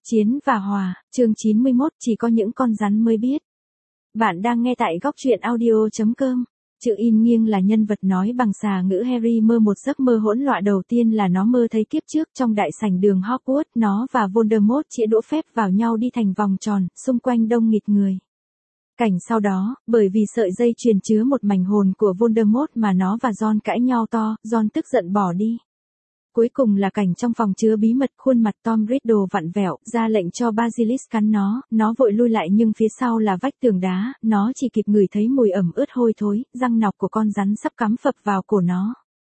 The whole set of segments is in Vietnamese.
Chiến và Hòa, chương 91, chỉ có những con rắn mới biết. Bạn đang nghe tại góc truyện audio.com. Chữ in nghiêng là nhân vật nói bằng xà ngữ Harry mơ một giấc mơ hỗn loạn. Đầu tiên là nó mơ thấy kiếp trước trong đại sảnh đường Hogwarts, nó và Voldemort chĩa đũa phép vào nhau đi thành vòng tròn, xung quanh đông nghịt người. Cảnh sau đó, bởi vì sợi dây chuyền chứa một mảnh hồn của Voldemort mà nó và Ron cãi nhau to, Ron tức giận bỏ đi. Cuối cùng là cảnh trong phòng chứa bí mật, khuôn mặt Tom Riddle vặn vẹo, ra lệnh cho Basilisk cắn nó vội lui lại nhưng phía sau là vách tường đá, nó chỉ kịp ngửi thấy mùi ẩm ướt hôi thối, răng nọc của con rắn sắp cắm phập vào cổ nó.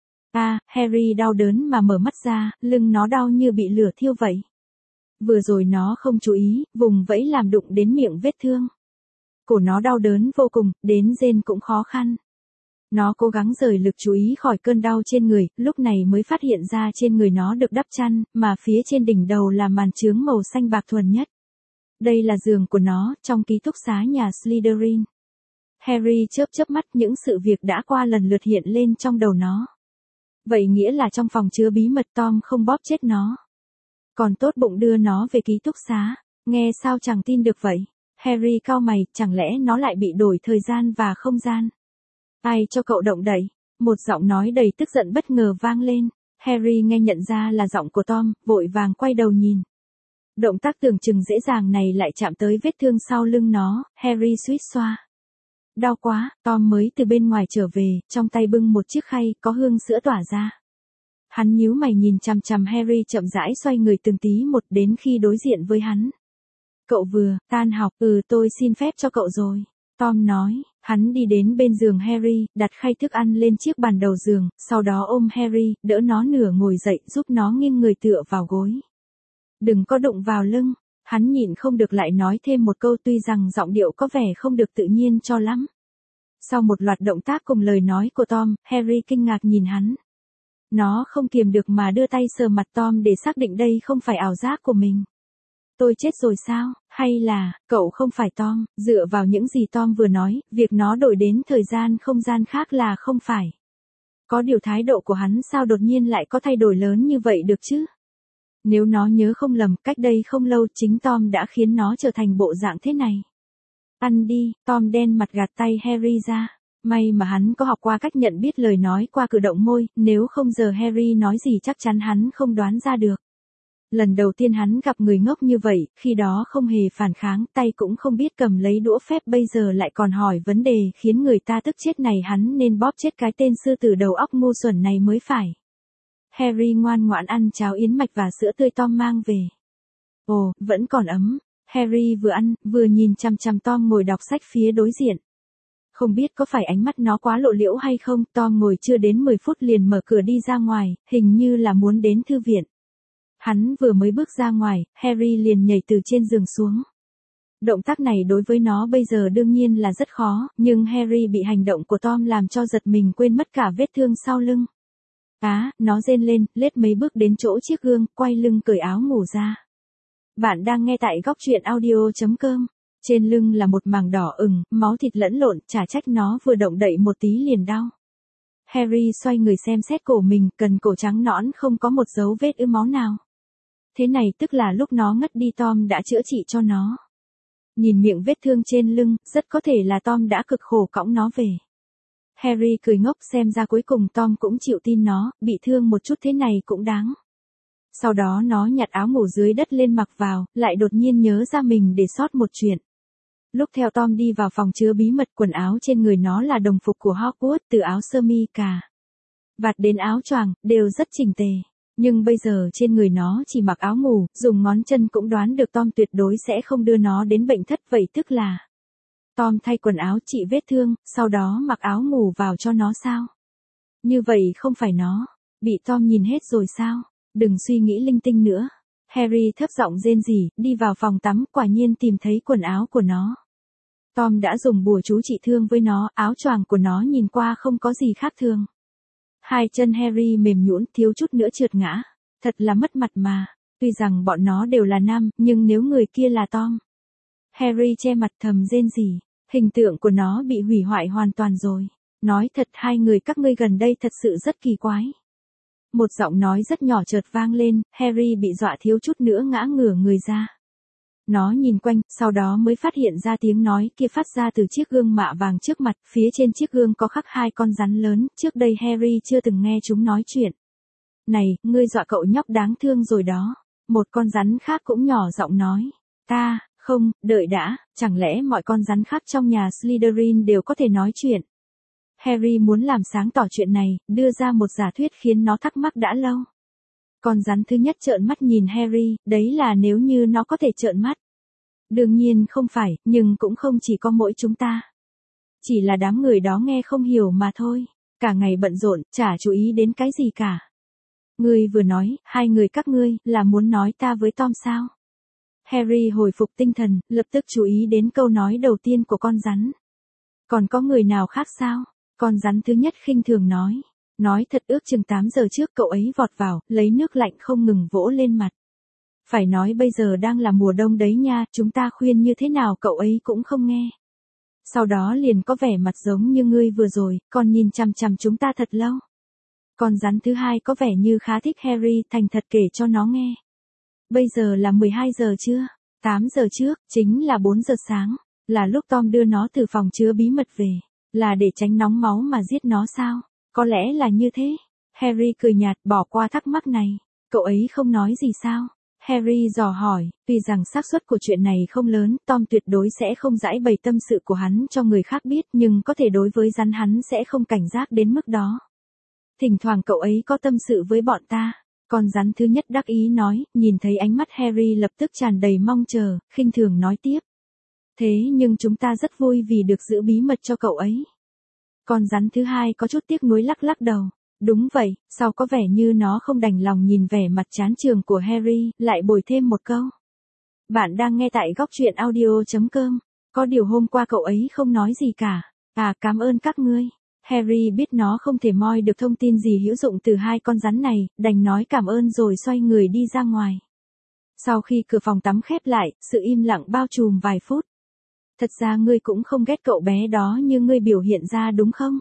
Harry đau đớn mà mở mắt ra, lưng nó đau như bị lửa thiêu vậy. Vừa rồi nó không chú ý, vùng vẫy làm đụng đến miệng vết thương. Cổ nó đau đớn vô cùng, đến rên cũng khó khăn. Nó cố gắng rời lực chú ý khỏi cơn đau trên người, lúc này mới phát hiện ra trên người nó được đắp chăn, mà phía trên đỉnh đầu là màn chướng màu xanh bạc thuần nhất. Đây là giường của nó, trong ký túc xá nhà Slytherin. Harry chớp mắt, những sự việc đã qua lần lượt hiện lên trong đầu nó. Vậy nghĩa là trong phòng chứa bí mật Tom không bóp chết nó. Còn tốt bụng đưa nó về ký túc xá, nghe sao chẳng tin được vậy. Harry cau mày, chẳng lẽ nó lại bị đổi thời gian và không gian? Ai cho cậu động đậy? Một giọng nói đầy tức giận bất ngờ vang lên. Harry nghe nhận ra là giọng của Tom, vội vàng quay đầu nhìn. Động tác tưởng chừng dễ dàng này lại chạm tới vết thương sau lưng nó, Harry suýt xoa. Đau quá, Tom mới từ bên ngoài trở về, trong tay bưng một chiếc khay, có hương sữa tỏa ra. Hắn nhíu mày nhìn chằm chằm Harry chậm rãi xoay người từng tí một đến khi đối diện với hắn. Cậu vừa tan học, tôi xin phép cho cậu rồi. Tom nói, hắn đi đến bên giường Harry, đặt khay thức ăn lên chiếc bàn đầu giường, sau đó ôm Harry, đỡ nó nửa ngồi dậy giúp nó nghiêng người tựa vào gối. Đừng có đụng vào lưng, hắn nhịn không được lại nói thêm một câu tuy rằng giọng điệu có vẻ không được tự nhiên cho lắm. Sau một loạt động tác cùng lời nói của Tom, Harry kinh ngạc nhìn hắn. Nó không kiềm được mà đưa tay sờ mặt Tom để xác định đây không phải ảo giác của mình. Tôi chết rồi sao, hay là, cậu không phải Tom, dựa vào những gì Tom vừa nói, việc nó đổi đến thời gian không gian khác là không phải. Có điều thái độ của hắn sao đột nhiên lại có thay đổi lớn như vậy được chứ? Nếu nó nhớ không lầm, cách đây không lâu chính Tom đã khiến nó trở thành bộ dạng thế này. Ăn đi, Tom đen mặt gạt tay Harry ra. May mà hắn có học qua cách nhận biết lời nói qua cử động môi, nếu không giờ Harry nói gì chắc chắn hắn không đoán ra được. Lần đầu tiên hắn gặp người ngốc như vậy, khi đó không hề phản kháng, tay cũng không biết cầm lấy đũa phép, bây giờ lại còn hỏi vấn đề khiến người ta tức chết này, hắn nên bóp chết cái tên sư tử đầu óc ngu xuẩn này mới phải. Harry ngoan ngoãn ăn cháo yến mạch và sữa tươi Tom mang về. Ồ, vẫn còn ấm. Harry vừa ăn, vừa nhìn chằm chằm Tom ngồi đọc sách phía đối diện. Không biết có phải ánh mắt nó quá lộ liễu hay không, Tom ngồi chưa đến 10 phút liền mở cửa đi ra ngoài, hình như là muốn đến thư viện. Hắn vừa mới bước ra ngoài, Harry liền nhảy từ trên giường xuống. Động tác này đối với nó bây giờ đương nhiên là rất khó, nhưng Harry bị hành động của Tom làm cho giật mình quên mất cả vết thương sau lưng. Nó rên lên, lết mấy bước đến chỗ chiếc gương, quay lưng cởi áo ngủ ra. Bạn đang nghe tại góc truyện audio.com. Trên lưng là một mảng đỏ ửng, máu thịt lẫn lộn, chả trách nó vừa động đậy một tí liền đau. Harry xoay người xem xét cổ mình, cần cổ trắng nõn không có một dấu vết ứ máu nào. Thế này tức là lúc nó ngất đi Tom đã chữa trị cho nó. Nhìn miệng vết thương trên lưng, rất có thể là Tom đã cực khổ cõng nó về. Harry cười ngốc, xem ra cuối cùng Tom cũng chịu tin nó, bị thương một chút thế này cũng đáng. Sau đó nó nhặt áo ngủ dưới đất lên mặc vào, lại đột nhiên nhớ ra mình để sót một chuyện. Lúc theo Tom đi vào phòng chứa bí mật, quần áo trên người nó là đồng phục của Hogwarts, từ áo sơ mi cà vạt đến áo choàng, đều rất chỉnh tề. Nhưng bây giờ trên người nó chỉ mặc áo ngủ, dùng ngón chân cũng đoán được Tom tuyệt đối sẽ không đưa nó đến bệnh thất, vậy tức là Tom thay quần áo trị vết thương, sau đó mặc áo ngủ vào cho nó sao? Như vậy không phải nó bị Tom nhìn hết rồi sao? Đừng suy nghĩ linh tinh nữa. Harry thấp giọng rên rỉ, đi vào phòng tắm, quả nhiên tìm thấy quần áo của nó. Tom đã dùng bùa chú trị thương với nó, áo choàng của nó nhìn qua không có gì khác thường. Hai chân Harry mềm nhũn, thiếu chút nữa trượt ngã. Thật là mất mặt mà. Tuy rằng bọn nó đều là nam, nhưng nếu người kia là Tom. Harry che mặt thầm rên rỉ. Hình tượng của nó bị hủy hoại hoàn toàn rồi. Nói thật, hai người các ngươi gần đây thật sự rất kỳ quái. Một giọng nói rất nhỏ chợt vang lên, Harry bị dọa thiếu chút nữa ngã ngửa người ra. Nó nhìn quanh, sau đó mới phát hiện ra tiếng nói kia phát ra từ chiếc gương mạ vàng trước mặt, phía trên chiếc gương có khắc hai con rắn lớn, trước đây Harry chưa từng nghe chúng nói chuyện. Này, ngươi dọa cậu nhóc đáng thương rồi đó. Một con rắn khác cũng nhỏ giọng nói. Không, đợi đã, chẳng lẽ mọi con rắn khác trong nhà Slytherin đều có thể nói chuyện? Harry muốn làm sáng tỏ chuyện này, đưa ra một giả thuyết khiến nó thắc mắc đã lâu. Con rắn thứ nhất trợn mắt nhìn Harry, đấy là nếu như nó có thể trợn mắt. Đương nhiên không phải, nhưng cũng không chỉ có mỗi chúng ta. Chỉ là đám người đó nghe không hiểu mà thôi. Cả ngày bận rộn, chả chú ý đến cái gì cả. Ngươi vừa nói, hai người các ngươi, là muốn nói ta với Tom sao? Harry hồi phục tinh thần, lập tức chú ý đến câu nói đầu tiên của con rắn. Còn có người nào khác sao? Con rắn thứ nhất khinh thường nói. Nói thật ước chừng 8 giờ trước cậu ấy vọt vào, lấy nước lạnh không ngừng vỗ lên mặt. Phải nói bây giờ đang là mùa đông đấy nha, chúng ta khuyên như thế nào cậu ấy cũng không nghe. Sau đó liền có vẻ mặt giống như ngươi vừa rồi, còn nhìn chằm chằm chúng ta thật lâu. Con rắn thứ hai có vẻ như khá thích Harry, thành thật kể cho nó nghe. Bây giờ là 12 giờ chưa? 8 giờ trước, chính là 4 giờ sáng, là lúc Tom đưa nó từ phòng chứa bí mật về, là để tránh nóng máu mà giết nó sao? Có lẽ là như thế. Harry cười nhạt bỏ qua thắc mắc này. Cậu ấy không nói gì sao? Harry dò hỏi, tuy rằng xác suất của chuyện này không lớn, Tom tuyệt đối sẽ không giãi bày tâm sự của hắn cho người khác biết, nhưng có thể đối với rắn hắn sẽ không cảnh giác đến mức đó. Thỉnh thoảng cậu ấy có tâm sự với bọn ta. Con rắn thứ nhất đắc ý nói, nhìn thấy ánh mắt Harry lập tức tràn đầy mong chờ, khinh thường nói tiếp. Thế nhưng chúng ta rất vui vì được giữ bí mật cho cậu ấy. Con rắn thứ hai có chút tiếc nuối lắc lắc đầu. Đúng vậy, sau có vẻ như nó không đành lòng nhìn vẻ mặt chán chường của Harry, lại bồi thêm một câu. Bạn đang nghe tại góc truyện audio.com. Có điều hôm qua cậu ấy không nói gì cả. Cảm ơn các ngươi. Harry biết nó không thể moi được thông tin gì hữu dụng từ hai con rắn này, đành nói cảm ơn rồi xoay người đi ra ngoài. Sau khi cửa phòng tắm khép lại, sự im lặng bao trùm vài phút. Thật ra ngươi cũng không ghét cậu bé đó như ngươi biểu hiện ra đúng không?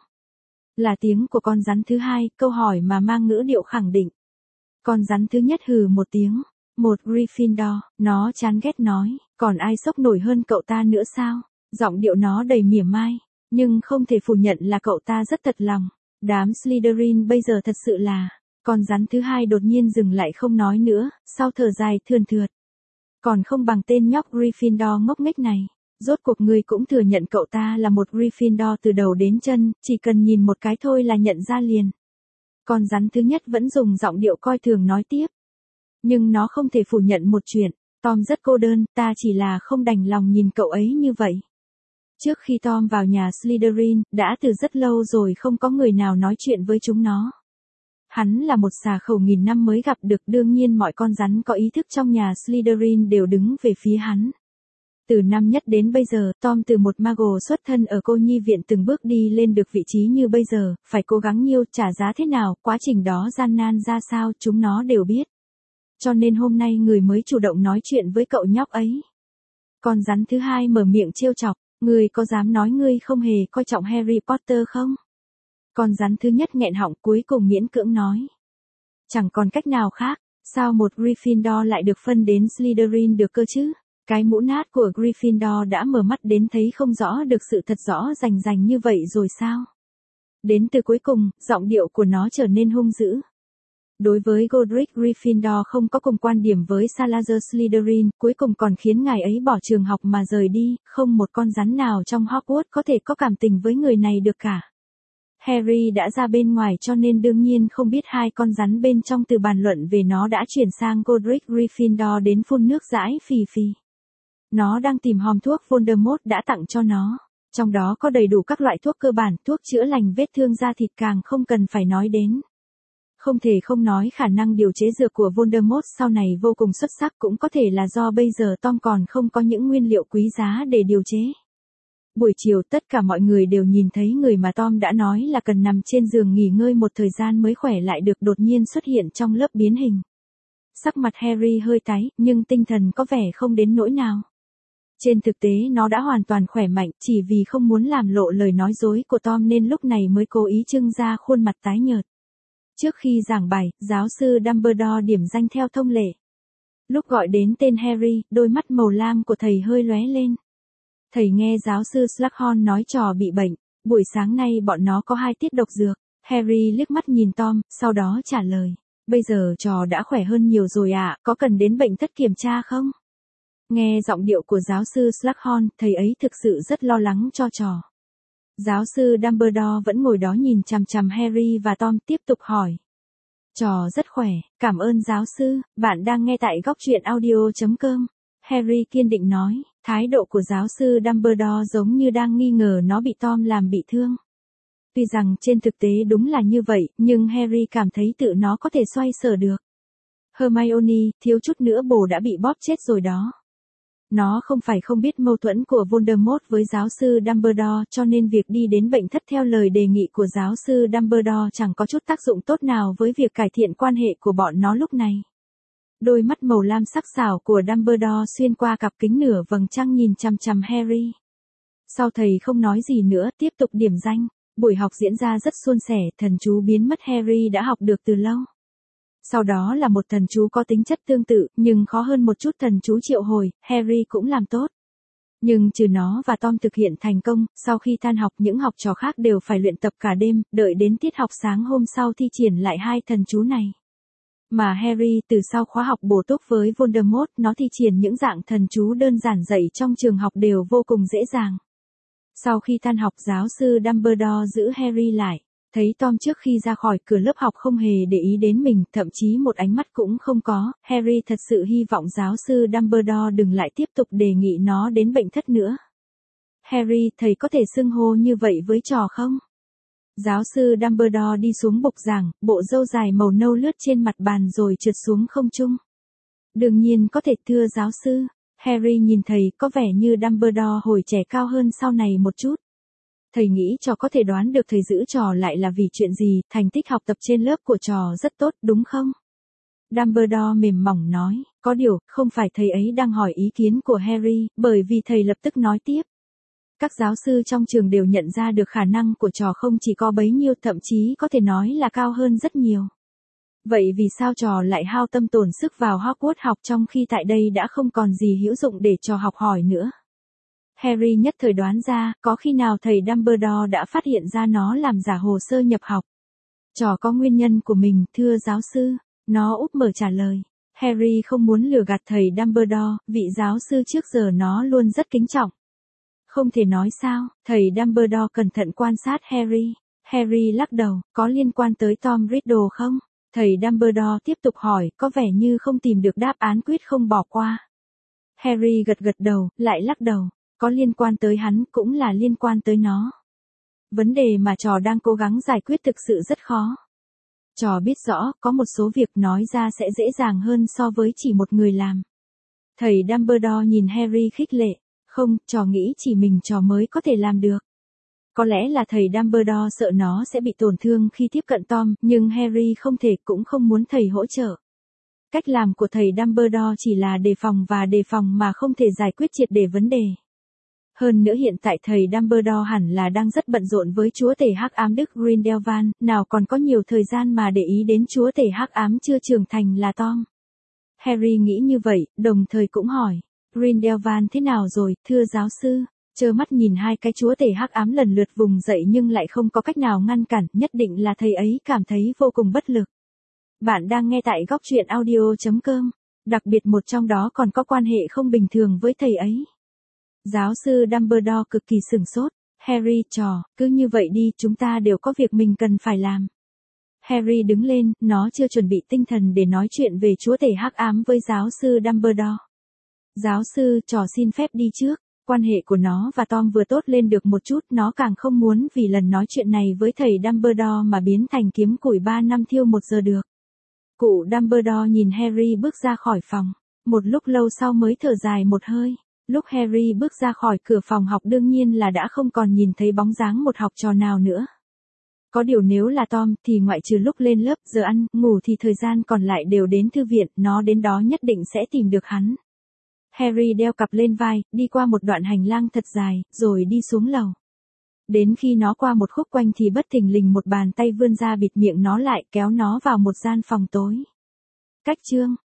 Là tiếng của con rắn thứ hai, câu hỏi mà mang ngữ điệu khẳng định. Con rắn thứ nhất hừ một tiếng. Một Gryffindor, nó chán ghét nói, còn ai sốc nổi hơn cậu ta nữa sao? Giọng điệu nó đầy mỉa mai. Nhưng không thể phủ nhận là cậu ta rất thật lòng. Đám Slytherin bây giờ thật sự là. Con rắn thứ hai đột nhiên dừng lại không nói nữa, sau thở dài thườn thượt. Còn không bằng tên nhóc Gryffindor ngốc nghếch này. Rốt cuộc ngươi cũng thừa nhận cậu ta là một Gryffindor từ đầu đến chân, chỉ cần nhìn một cái thôi là nhận ra liền. Con rắn thứ nhất vẫn dùng giọng điệu coi thường nói tiếp. Nhưng nó không thể phủ nhận một chuyện, Tom rất cô đơn, ta chỉ là không đành lòng nhìn cậu ấy như vậy. Trước khi Tom vào nhà Slytherin, đã từ rất lâu rồi không có người nào nói chuyện với chúng nó. Hắn là một xà khẩu nghìn năm mới gặp được, đương nhiên mọi con rắn có ý thức trong nhà Slytherin đều đứng về phía hắn. Từ năm nhất đến bây giờ, Tom từ một Muggle xuất thân ở cô nhi viện từng bước đi lên được vị trí như bây giờ, phải cố gắng nhiêu, trả giá thế nào, quá trình đó gian nan ra sao, chúng nó đều biết. Cho nên hôm nay người mới chủ động nói chuyện với cậu nhóc ấy. Con rắn thứ hai mở miệng trêu chọc, ngươi có dám nói ngươi không hề coi trọng Harry Potter không? Con rắn thứ nhất nghẹn họng cuối cùng miễn cưỡng nói. Chẳng còn cách nào khác, sao một Gryffindor lại được phân đến Slytherin được cơ chứ? Cái mũ nát của Gryffindor đã mở mắt đến thấy không rõ được sự thật rõ rành rành như vậy rồi sao? Đến từ cuối cùng, giọng điệu của nó trở nên hung dữ. Đối với Godric Gryffindor không có cùng quan điểm với Salazar Slytherin, cuối cùng còn khiến ngài ấy bỏ trường học mà rời đi, không một con rắn nào trong Hogwarts có thể có cảm tình với người này được cả. Harry đã ra bên ngoài cho nên đương nhiên không biết hai con rắn bên trong từ bàn luận về nó đã chuyển sang Godric Gryffindor đến phun nước dãi phì phì. Nó đang tìm hòm thuốc Voldemort đã tặng cho nó. Trong đó có đầy đủ các loại thuốc cơ bản, thuốc chữa lành vết thương da thịt càng không cần phải nói đến. Không thể không nói khả năng điều chế dược của Voldemort sau này vô cùng xuất sắc, cũng có thể là do bây giờ Tom còn không có những nguyên liệu quý giá để điều chế. Buổi chiều tất cả mọi người đều nhìn thấy người mà Tom đã nói là cần nằm trên giường nghỉ ngơi một thời gian mới khỏe lại được đột nhiên xuất hiện trong lớp biến hình. Sắc mặt Harry hơi tái, nhưng tinh thần có vẻ không đến nỗi nào. Trên thực tế nó đã hoàn toàn khỏe mạnh, chỉ vì không muốn làm lộ lời nói dối của Tom nên lúc này mới cố ý trưng ra khuôn mặt tái nhợt. Trước khi giảng bài, giáo sư Dumbledore điểm danh theo thông lệ. Lúc gọi đến tên Harry, đôi mắt màu lam của thầy hơi lóe lên. Thầy nghe giáo sư Slughorn nói trò bị bệnh, buổi sáng nay bọn nó có 2 tiết độc dược. Harry liếc mắt nhìn Tom, sau đó trả lời. Bây giờ trò đã khỏe hơn nhiều rồi ạ, có cần đến bệnh thất kiểm tra không? Nghe giọng điệu của giáo sư Slughorn, thầy ấy thực sự rất lo lắng cho trò. Giáo sư Dumbledore vẫn ngồi đó nhìn chằm chằm Harry và Tom, tiếp tục hỏi. Trò rất khỏe, cảm ơn giáo sư, bạn đang nghe tại góc truyện audio.com. Harry kiên định nói, thái độ của giáo sư Dumbledore giống như đang nghi ngờ nó bị Tom làm bị thương. Tuy rằng trên thực tế đúng là như vậy, nhưng Harry cảm thấy tự nó có thể xoay sở được. Hermione, thiếu chút nữa bồ đã bị bóp chết rồi đó. Nó không phải không biết mâu thuẫn của Voldemort với giáo sư Dumbledore, cho nên việc đi đến bệnh thất theo lời đề nghị của giáo sư Dumbledore chẳng có chút tác dụng tốt nào với việc cải thiện quan hệ của bọn nó lúc này. Đôi mắt màu lam sắc sảo của Dumbledore xuyên qua cặp kính nửa vầng trăng nhìn chằm chằm Harry. Sau thầy không nói gì nữa, tiếp tục điểm danh. Buổi học diễn ra rất suôn sẻ, thần chú biến mất Harry đã học được từ lâu. Sau đó là một thần chú có tính chất tương tự, nhưng khó hơn một chút thần chú triệu hồi, Harry cũng làm tốt. Nhưng trừ nó và Tom thực hiện thành công, sau khi tan học những học trò khác đều phải luyện tập cả đêm, đợi đến tiết học sáng hôm sau thi triển lại 2 thần chú này. Mà Harry từ sau khóa học bổ túc với Voldemort, nó thi triển những dạng thần chú đơn giản dạy trong trường học đều vô cùng dễ dàng. Sau khi tan học giáo sư Dumbledore giữ Harry lại, thấy Tom trước khi ra khỏi cửa lớp học không hề để ý đến mình, thậm chí một ánh mắt cũng không có, Harry thật sự hy vọng giáo sư Dumbledore đừng lại tiếp tục đề nghị nó đến bệnh thất nữa. Harry, thầy có thể xưng hô như vậy với trò không? Giáo sư Dumbledore đi xuống bục giảng, bộ râu dài màu nâu lướt trên mặt bàn rồi trượt xuống không trung. Đương nhiên có thể thưa giáo sư. Harry nhìn thầy, có vẻ như Dumbledore hồi trẻ cao hơn sau này một chút. Thầy nghĩ trò có thể đoán được thầy giữ trò lại là vì chuyện gì, thành tích học tập trên lớp của trò rất tốt đúng không? Dumbledore mềm mỏng nói, có điều, không phải thầy ấy đang hỏi ý kiến của Harry, bởi vì thầy lập tức nói tiếp. Các giáo sư trong trường đều nhận ra được khả năng của trò không chỉ có bấy nhiêu, thậm chí có thể nói là cao hơn rất nhiều. Vậy vì sao trò lại hao tâm tổn sức vào Hogwarts học trong khi tại đây đã không còn gì hữu dụng để trò học hỏi nữa? Harry nhất thời đoán ra, có khi nào thầy Dumbledore đã phát hiện ra nó làm giả hồ sơ nhập học. Trò có nguyên nhân của mình, thưa giáo sư. Nó úp mở trả lời. Harry không muốn lừa gạt thầy Dumbledore, vị giáo sư trước giờ nó luôn rất kính trọng. Không thể nói sao, thầy Dumbledore cẩn thận quan sát Harry. Harry lắc đầu, có liên quan tới Tom Riddle không? Thầy Dumbledore tiếp tục hỏi, có vẻ như không tìm được đáp án quyết không bỏ qua. Harry gật gật đầu, lại lắc đầu. Có liên quan tới hắn cũng là liên quan tới nó. Vấn đề mà trò đang cố gắng giải quyết thực sự rất khó. Trò biết rõ, có một số việc nói ra sẽ dễ dàng hơn so với chỉ một người làm. Thầy Dumbledore nhìn Harry khích lệ. Không, trò nghĩ chỉ mình trò mới có thể làm được. Có lẽ là thầy Dumbledore sợ nó sẽ bị tổn thương khi tiếp cận Tom, nhưng Harry không thể cũng không muốn thầy hỗ trợ. Cách làm của thầy Dumbledore chỉ là đề phòng mà không thể giải quyết triệt để vấn đề. Hơn nữa hiện tại thầy Dumbledore hẳn là đang rất bận rộn với chúa tể hắc ám Đức Grindelwald, nào còn có nhiều thời gian mà để ý đến chúa tể hắc ám chưa trưởng thành là Tom. Harry nghĩ như vậy, đồng thời cũng hỏi, Grindelwald thế nào rồi, thưa giáo sư? Trơ mắt nhìn 2 cái chúa tể hắc ám lần lượt vùng dậy nhưng lại không có cách nào ngăn cản, nhất định là thầy ấy cảm thấy vô cùng bất lực. Bạn đang nghe tại góc truyện audio.com, đặc biệt một trong đó còn có quan hệ không bình thường với thầy ấy. Giáo sư Dumbledore cực kỳ sửng sốt. Harry, trò, cứ như vậy đi, chúng ta đều có việc mình cần phải làm. Harry đứng lên, nó chưa chuẩn bị tinh thần để nói chuyện về chúa tể hắc ám với giáo sư Dumbledore. Giáo sư, trò xin phép đi trước. Quan hệ của nó và Tom vừa tốt lên được một chút, nó càng không muốn vì lần nói chuyện này với thầy Dumbledore mà biến thành kiếm củi 3 năm thiêu 1 giờ được. Cụ Dumbledore nhìn Harry bước ra khỏi phòng. Một lúc lâu sau mới thở dài một hơi. Lúc Harry bước ra khỏi cửa phòng học đương nhiên là đã không còn nhìn thấy bóng dáng một học trò nào nữa. Có điều nếu là Tom thì ngoại trừ lúc lên lớp, giờ ăn, ngủ thì thời gian còn lại đều đến thư viện, nó đến đó nhất định sẽ tìm được hắn. Harry đeo cặp lên vai, đi qua một đoạn hành lang thật dài, rồi đi xuống lầu. Đến khi nó qua một khúc quanh thì bất thình lình một bàn tay vươn ra bịt miệng nó lại, kéo nó vào một gian phòng tối. Cách chương